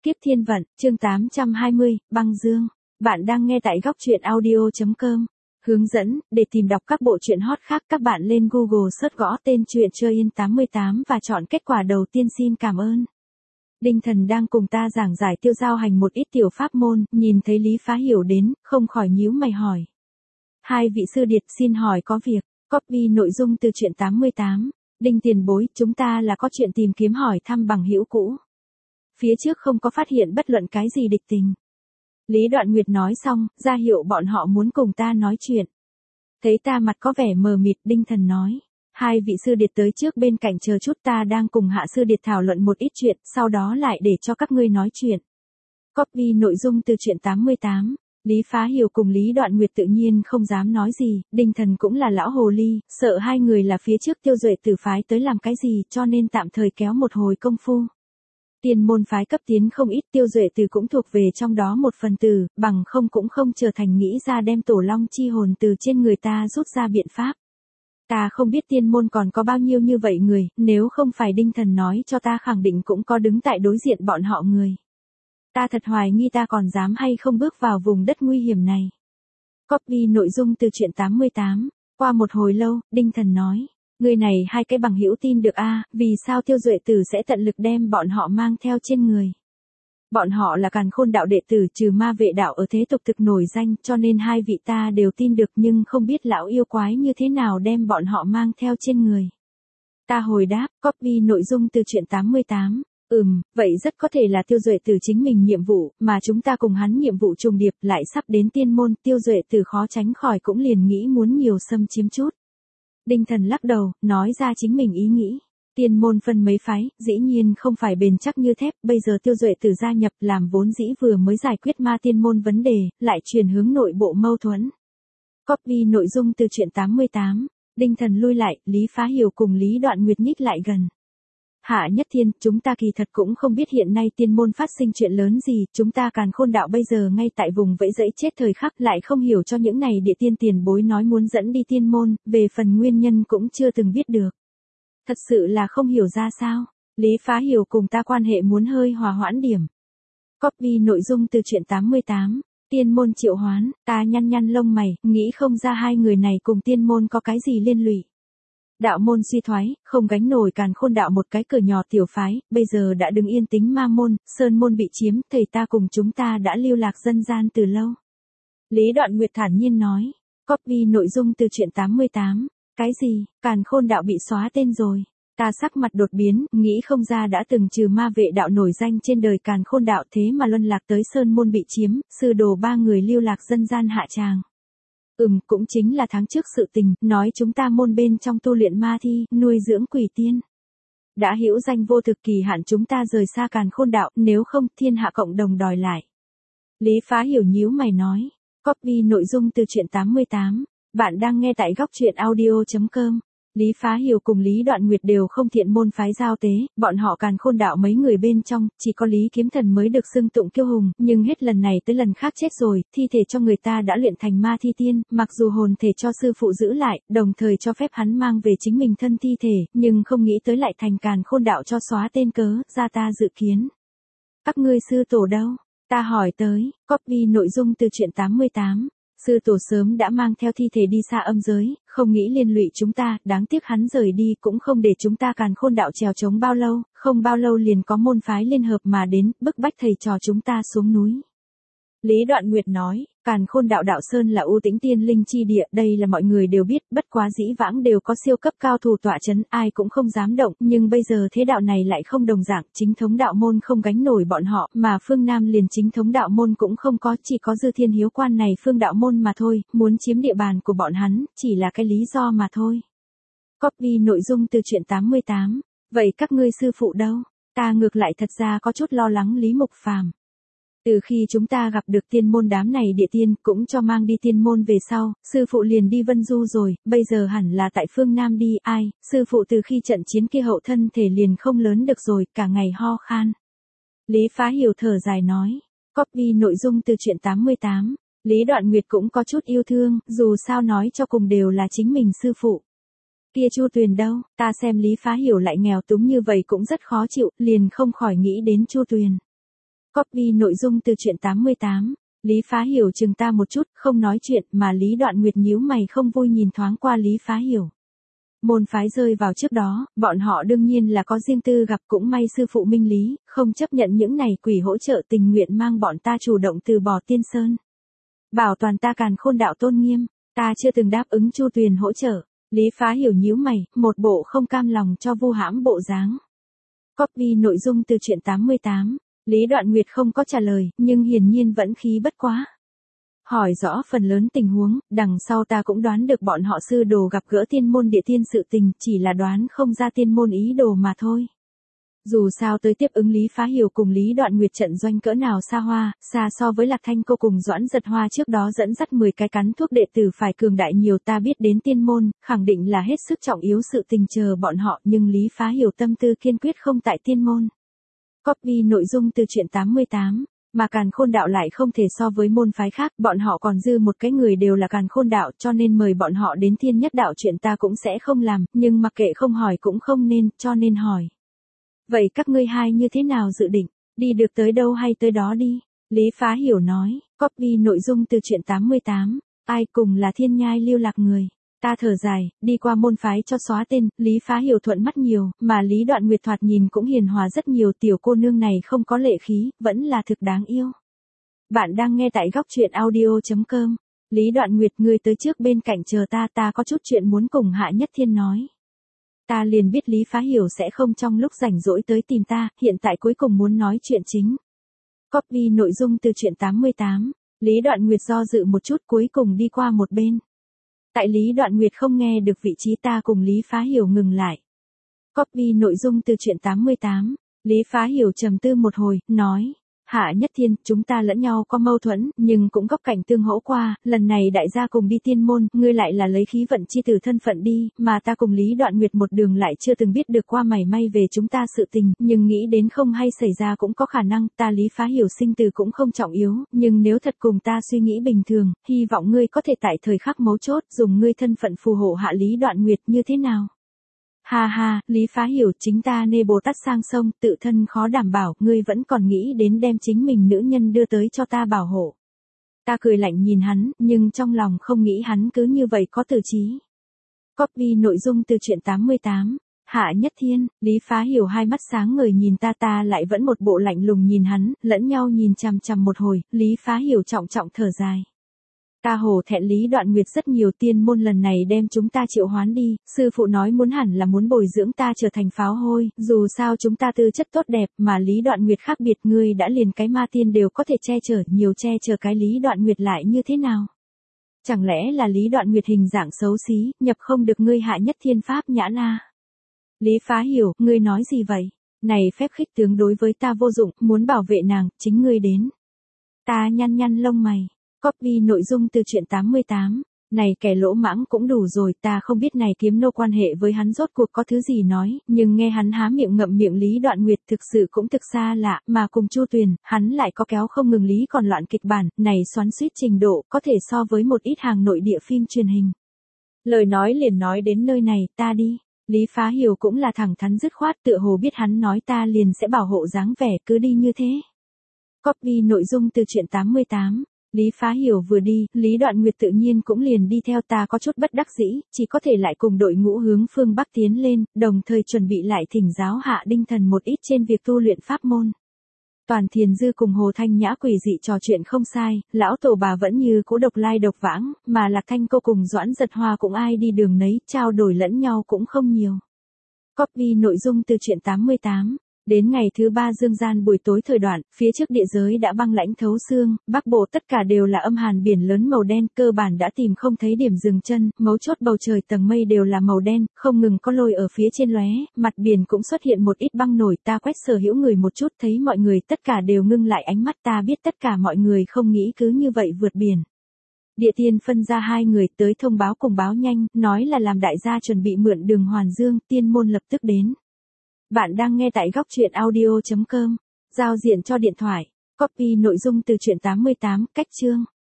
Kiếp thiên vận, chương 820, băng dương. Bạn đang nghe tại góc truyện audio.com. Hướng dẫn, để tìm đọc các bộ truyện hot khác các bạn lên Google search gõ tên truyện Chơi Yên 88 và chọn kết quả đầu tiên. Xin cảm ơn. Đinh Thần đang cùng ta giảng giải tiêu giao hành một ít tiểu pháp môn, nhìn thấy Lý Phá Hiểu đến, không khỏi nhíu mày hỏi. Hai vị sư điệt xin hỏi có việc, copy nội dung từ truyện 88. Đinh tiền bối, chúng ta là có chuyện tìm kiếm hỏi thăm bằng hữu cũ. Phía trước không có phát hiện bất luận cái gì địch tình. Lý Đoạn Nguyệt nói xong, ra hiệu bọn họ muốn cùng ta nói chuyện. Thấy ta mặt có vẻ mờ mịt, Đinh Thần nói. Hai vị sư điệt tới trước bên cạnh chờ chút, ta đang cùng hạ sư điệt thảo luận một ít chuyện, sau đó lại để cho các ngươi nói chuyện. Copy nội dung từ truyện 88. Lý Phá Hiểu cùng Lý Đoạn Nguyệt tự nhiên không dám nói gì, Đinh Thần cũng là lão hồ ly, sợ hai người là phía trước Tiêu Duệ Tử phái tới làm cái gì cho nên tạm thời kéo một hồi công phu. Tiên môn phái cấp tiến không ít, Tiêu Duệ Tử cũng thuộc về trong đó một phần tử, bằng không cũng không trở thành nghĩ ra đem tổ long chi hồn từ trên người ta rút ra biện pháp. Ta không biết tiên môn còn có bao nhiêu như vậy người, nếu không phải Đinh Thần nói cho ta khẳng định cũng có đứng tại đối diện bọn họ người. Ta thật hoài nghi ta còn dám hay không bước vào vùng đất nguy hiểm này. Copy nội dung từ truyện 88. Qua một hồi lâu, Đinh Thần nói. Người này hai cái bằng hữu tin được a, vì sao Tiêu Duệ Tử sẽ tận lực đem bọn họ mang theo trên người. Bọn họ là Càn Khôn đạo đệ tử trừ ma vệ đạo ở thế tục thực nổi danh, cho nên hai vị ta đều tin được, nhưng không biết lão yêu quái như thế nào đem bọn họ mang theo trên người. Ta hồi đáp, copy nội dung từ truyện 88. Vậy rất có thể là Tiêu Duệ Tử chính mình nhiệm vụ, mà chúng ta cùng hắn nhiệm vụ trùng điệp, lại sắp đến tiên môn, Tiêu Duệ Tử khó tránh khỏi cũng liền nghĩ muốn nhiều xâm chiếm chút. Đinh Thần lắc đầu, nói ra chính mình ý nghĩ. Tiên môn phân mấy phái, dĩ nhiên không phải bền chắc như thép, bây giờ Tiêu Duệ Tử gia nhập làm vốn dĩ vừa mới giải quyết ma tiên môn vấn đề, lại chuyển hướng nội bộ mâu thuẫn. Copy nội dung từ truyện 88. Đinh Thần lui lại, Lý Phá Hiểu cùng Lý Đoạn Nguyệt nhích lại gần. Hạ Nhất Thiên, chúng ta kỳ thật cũng không biết hiện nay tiên môn phát sinh chuyện lớn gì, chúng ta Càn Khôn đạo bây giờ ngay tại vùng vẫy dẫy chết thời khắc, lại không hiểu cho những này địa tiên tiền bối nói muốn dẫn đi tiên môn, về phần nguyên nhân cũng chưa từng biết được. Thật sự là không hiểu ra sao. Lý Phá Hiểu cùng ta quan hệ muốn hơi hòa hoãn điểm. Copy nội dung từ truyện 88. Tiên môn triệu hoán, ta nhăn lông mày, nghĩ không ra hai người này cùng tiên môn có cái gì liên lụy. Đạo môn suy thoái, không gánh nổi Càn Khôn đạo một cái cửa nhỏ tiểu phái, bây giờ đã đứng yên tính ma môn, sơn môn bị chiếm, thầy ta cùng chúng ta đã lưu lạc dân gian từ lâu. Lý Đoạn Nguyệt thản nhiên nói. Copy nội dung từ truyện 88. Cái gì, Càn Khôn đạo bị xóa tên rồi. Ta sắc mặt đột biến, nghĩ không ra đã từng trừ ma vệ đạo nổi danh trên đời Càn Khôn đạo thế mà luân lạc tới sơn môn bị chiếm, sư đồ ba người lưu lạc dân gian hạ tràng. Cũng chính là tháng trước sự tình, nói chúng ta môn bên trong tu luyện ma thi, nuôi dưỡng quỷ tiên. Đã hữu danh vô thực, kỳ hạn chúng ta rời xa Càn Khôn đạo, nếu không thiên hạ cộng đồng đòi lại. Lý Phá Hiểu nhíu mày nói. Copy nội dung từ truyện 88. Bạn đang nghe tại góc truyện audio.com. Lý Phá Hiểu cùng Lý Đoạn Nguyệt đều không thiện môn phái giao tế, bọn họ Càn Khôn đạo mấy người bên trong, chỉ có Lý Kiếm Thần mới được xưng tụng kiêu hùng, nhưng hết lần này tới lần khác chết rồi, thi thể cho người ta đã luyện thành ma thi tiên, mặc dù hồn thể cho sư phụ giữ lại, đồng thời cho phép hắn mang về chính mình thân thi thể, nhưng không nghĩ tới lại thành Càn Khôn đạo cho xóa tên cớ, ra ta dự kiến. Các ngươi sư tổ đâu? Ta hỏi tới, copy nội dung từ truyện 88. Sư tổ sớm đã mang theo thi thể đi xa âm giới, không nghĩ liên lụy chúng ta, đáng tiếc hắn rời đi cũng không để chúng ta Càn Khôn đạo trèo trống bao lâu, không bao lâu liền có môn phái liên hợp mà đến, bức bách thầy trò chúng ta xuống núi. Lý Đoạn Nguyệt nói, Càn Khôn đạo đạo sơn là u tĩnh tiên linh chi địa, đây là mọi người đều biết, bất quá dĩ vãng đều có siêu cấp cao thủ tọa chấn, ai cũng không dám động, nhưng bây giờ thế đạo này lại không đồng dạng, chính thống đạo môn không gánh nổi bọn họ, mà phương Nam liền chính thống đạo môn cũng không có, chỉ có Dư Thiên Hiếu quan này phương đạo môn mà thôi, muốn chiếm địa bàn của bọn hắn, chỉ là cái lý do mà thôi. Copy nội dung từ truyện 88. Vậy các ngươi sư phụ đâu? Ta ngược lại thật ra có chút lo lắng Lý Mục Phàm. Từ khi chúng ta gặp được tiên môn đám này địa tiên, cũng cho mang đi tiên môn về sau, sư phụ liền đi Vân Du rồi, bây giờ hẳn là tại phương Nam đi, ai, sư phụ từ khi trận chiến kia hậu thân thể liền không lớn được rồi, cả ngày ho khan. Lý Phá Hiểu thở dài nói. Copy nội dung từ truyện 88. Lý Đoạn Nguyệt cũng có chút yêu thương, dù sao nói cho cùng đều là chính mình sư phụ. Kia Chu Tuyền đâu, ta xem Lý Phá Hiểu lại nghèo túng như vậy cũng rất khó chịu, liền không khỏi nghĩ đến Chu Tuyền. Copy nội dung từ truyện 88. Lý Phá Hiểu chừng ta một chút, không nói chuyện, mà Lý Đoạn Nguyệt nhíu mày không vui nhìn thoáng qua Lý Phá Hiểu. Môn phái rơi vào trước đó, bọn họ đương nhiên là có riêng tư gặp, cũng may sư phụ minh lý, không chấp nhận những này quỷ hỗ trợ, tình nguyện mang bọn ta chủ động từ bỏ Tiên Sơn. Bảo toàn ta Càn Khôn đạo tôn nghiêm, ta chưa từng đáp ứng Chu Tuyền hỗ trợ. Lý Phá Hiểu nhíu mày, một bộ không cam lòng cho vu hãm bộ dáng. Copy nội dung từ truyện 88. Lý Đoạn Nguyệt không có trả lời, nhưng hiển nhiên vẫn khí bất quá. Hỏi rõ phần lớn tình huống, đằng sau ta cũng đoán được bọn họ sư đồ gặp gỡ tiên môn địa tiên sự tình, chỉ là đoán không ra tiên môn ý đồ mà thôi. Dù sao tới tiếp ứng Lý Phá Hiểu cùng Lý Đoạn Nguyệt trận doanh cỡ nào xa hoa, xa so với Lạc Thanh cô cùng Doãn Giật Hoa trước đó dẫn dắt 10 cái cắn thuốc đệ tử phải cường đại nhiều, ta biết đến tiên môn, khẳng định là hết sức trọng yếu sự tình chờ bọn họ, nhưng Lý Phá Hiểu tâm tư kiên quyết không tại tiên môn. Copy nội dung từ truyện 88. Mà Càn Khôn đạo lại không thể so với môn phái khác, bọn họ còn dư một cái người đều là Càn Khôn đạo, cho nên mời bọn họ đến Thiên Nhất đạo chuyện ta cũng sẽ không làm, nhưng mặc kệ không hỏi cũng không nên, cho nên hỏi. Vậy các ngươi hai như thế nào dự định, đi được tới đâu hay tới đó đi? Lý Phá Hiểu nói. Copy nội dung từ truyện 88. Ai cùng là Thiên Nhai lưu lạc người. Ta thở dài, đi qua môn phái cho xóa tên, Lý Phá Hiểu thuận mắt nhiều, mà Lý Đoạn Nguyệt thoạt nhìn cũng hiền hòa rất nhiều, tiểu cô nương này không có lệ khí, vẫn là thực đáng yêu. Bạn đang nghe tại góc truyện audio.com. Lý Đoạn Nguyệt, ngươi tới trước bên cạnh chờ ta có chút chuyện muốn cùng Hạ Nhất Thiên nói. Ta liền biết Lý Phá Hiểu sẽ không trong lúc rảnh rỗi tới tìm ta, hiện tại cuối cùng muốn nói chuyện chính. Copy nội dung từ truyện 88. Lý Đoạn Nguyệt do dự một chút cuối cùng đi qua một bên. Tại Lý Đoạn Nguyệt không nghe được vị trí ta cùng Lý Phá Hiểu ngừng lại. Copy nội dung từ truyện 88. Lý Phá Hiểu trầm tư một hồi, nói. Hạ Nhất Thiên, chúng ta lẫn nhau có mâu thuẫn, nhưng cũng góc cảnh tương hỗ qua, lần này đại gia cùng đi tiên môn, ngươi lại là lấy khí vận chi tử thân phận đi, mà ta cùng Lý Đoạn Nguyệt một đường lại chưa từng biết được qua mảy may về chúng ta sự tình, nhưng nghĩ đến không hay xảy ra cũng có khả năng, ta Lý Phá Hiểu sinh tử cũng không trọng yếu, nhưng nếu thật cùng ta suy nghĩ bình thường, hy vọng ngươi có thể tại thời khắc mấu chốt, dùng ngươi thân phận phù hộ hạ Lý Đoạn Nguyệt như thế nào? Ha ha, Lý Phá Hiểu, chính ta nê Bồ Tát sang sông, tự thân khó đảm bảo, ngươi vẫn còn nghĩ đến đem chính mình nữ nhân đưa tới cho ta bảo hộ. Ta cười lạnh nhìn hắn, nhưng trong lòng không nghĩ hắn cứ như vậy có tử trí. Copy nội dung từ truyện 88. Hạ Nhất Thiên, Lý Phá Hiểu hai mắt sáng ngời nhìn ta lại vẫn một bộ lạnh lùng nhìn hắn, lẫn nhau nhìn chằm chằm một hồi, Lý Phá Hiểu trọng trọng thở dài. Ta hổ thẹn Lý Đoạn Nguyệt rất nhiều, tiên môn lần này đem chúng ta triệu hoán đi, sư phụ nói muốn hẳn là muốn bồi dưỡng ta trở thành pháo hôi, dù sao chúng ta tư chất tốt đẹp, mà Lý Đoạn Nguyệt khác biệt, ngươi đã liền cái ma tiên đều có thể che chở, nhiều che chở cái Lý Đoạn Nguyệt lại như thế nào? Chẳng lẽ là Lý Đoạn Nguyệt hình dạng xấu xí, nhập không được ngươi Hạ Nhất Thiên pháp nhãn a? Lý Phá Hiểu, ngươi nói gì vậy? Này phép khích tướng đối với ta vô dụng, muốn bảo vệ nàng, chính ngươi đến. Ta nhăn lông mày. Copy nội dung từ truyện 88. Này kẻ lỗ mãng cũng đủ rồi, ta không biết này kiếm nô quan hệ với hắn rốt cuộc có thứ gì nói, nhưng nghe hắn há miệng ngậm miệng Lý Đoạn Nguyệt thực sự cũng thực xa lạ, mà cùng Chu Tuyền, hắn lại có kéo không ngừng Lý còn loạn kịch bản, này xoắn xuýt trình độ, có thể so với một ít hàng nội địa phim truyền hình. Lời nói liền nói đến nơi này, ta đi. Lý Phá Hiểu cũng là thẳng thắn dứt khoát, tựa hồ biết hắn nói ta liền sẽ bảo hộ dáng vẻ, cứ đi như thế. Copy nội dung từ truyện 88. Lý Phá Hiểu vừa đi, Lý Đoạn Nguyệt tự nhiên cũng liền đi theo, ta có chút bất đắc dĩ, chỉ có thể lại cùng đội ngũ hướng phương Bắc tiến lên, đồng thời chuẩn bị lại thỉnh giáo Hạ Đinh Thần một ít trên việc tu luyện pháp môn. Toàn Thiền Dư cùng Hồ Thanh Nhã quỷ dị trò chuyện không sai, lão tổ bà vẫn như cũ độc lai độc vãng, mà Lạc Thanh cô cùng Doãn Giật Hoa cũng ai đi đường nấy, trao đổi lẫn nhau cũng không nhiều. Copy nội dung từ truyện 88. Đến ngày thứ 3 dương gian buổi tối thời đoạn, phía trước địa giới đã băng lãnh thấu xương, bắc bộ tất cả đều là âm hàn biển lớn màu đen, cơ bản đã tìm không thấy điểm dừng chân, mấu chốt bầu trời tầng mây đều là màu đen, không ngừng có lôi ở phía trên lóe, mặt biển cũng xuất hiện một ít băng nổi, ta quét sở hữu người một chút thấy mọi người tất cả đều ngưng lại ánh mắt, ta biết tất cả mọi người không nghĩ cứ như vậy vượt biển. Địa tiên phân ra hai người tới thông báo cùng báo nhanh, nói là làm đại gia chuẩn bị mượn đường Hoàn Dương, tiên môn lập tức đến. Bạn đang nghe tại góc truyện audio.com. Giao diện cho điện thoại. Copy nội dung từ truyện 88, cách chương.